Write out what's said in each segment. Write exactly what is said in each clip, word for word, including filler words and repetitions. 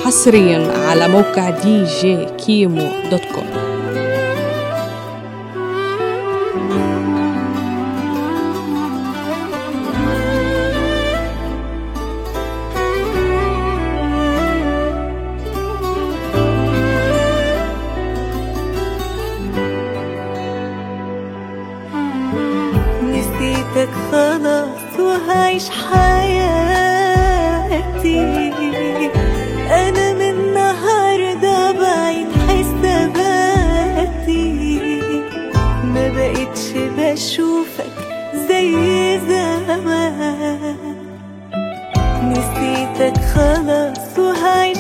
حصريا على موقع دي جي كيمو دوت كوم. نسيتك خلاص وهعيش حياتي، أنا من النهاردة بعيد حساباتي، ما بقتش بشوفك زي زمان. نسيتك خلاص وهعيش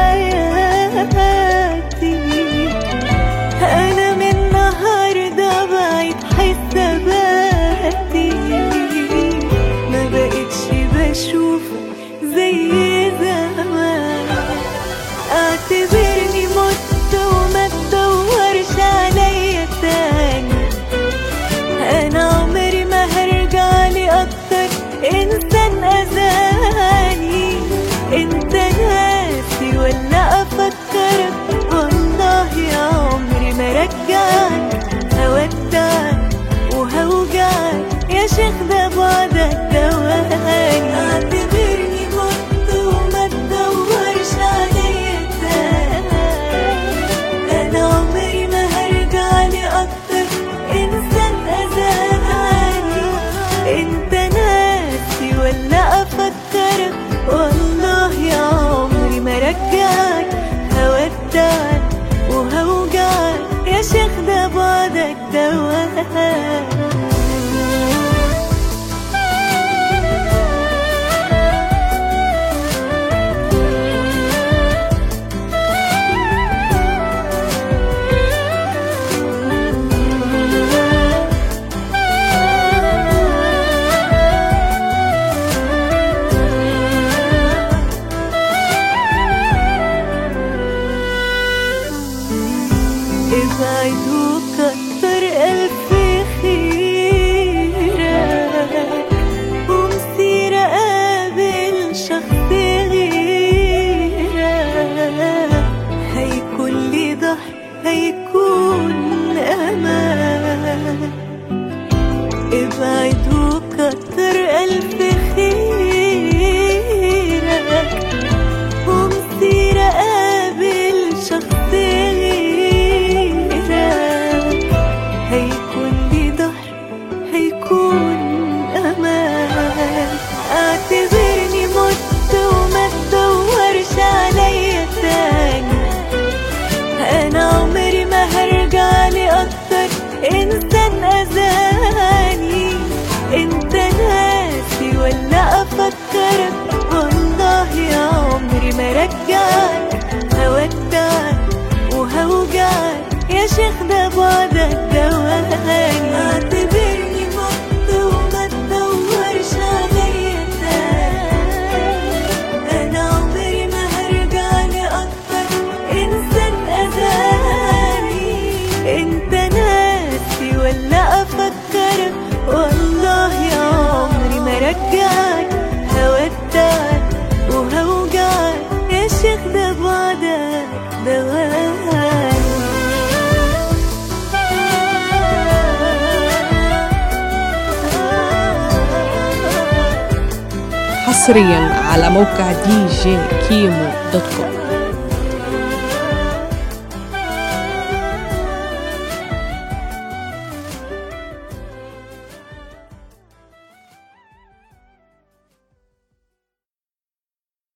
حياتي، أنا من النهاردة بعيد حساباتي، ما بقتش بشوفك زي زمان. اعتبرني مت وما تدورش عليا تاني، انا عمري ما هرجع لي اكتر انسان اذاني. انت ناسي ولا افكرك؟ والله يا عمري ما رجعك، هودعك وهوجعك يا شيخ، ده بعدك دواني. اعتبرني مت وما تدورش عليا تاني، انا عمري ما هرجع لي اكتر انسان اذاني. انت ناسي ولا افكرك؟ والله يا عمري ما رجعك، هودعك وهوجعك يا شيخ، ده بعدك دواني. ابعد وكتر ألف خيرك، ومسير أقابل شخص غيرك، هيكون لي ضهر هيكون أمان. ابعد وكتر ألف خيرك، ومسير أقابل شخص هيكون لي ظهر هيكون أمان. اعتبرني مت وما تدورش عليا تاني، أنا عمري ما هرجع لي أكتر إنسان أذاني. أنت ناسي ولا أفكرك؟ والله يا عمري ما رجعك، هودعك وهوجعك يا شيخ، ده بعدك دواني. اعتبرني مت وما تدورش عليا تاني، انا عمري ما هرجع لي اكتر انسان اذاني. انت ناسي ولا افكرك؟ والله يا عمري ما رجعك، هودعك وهوجعك يا شيخ، ده بعدك دواني. حصريا على موقع دي جي كيمو دوت كوم.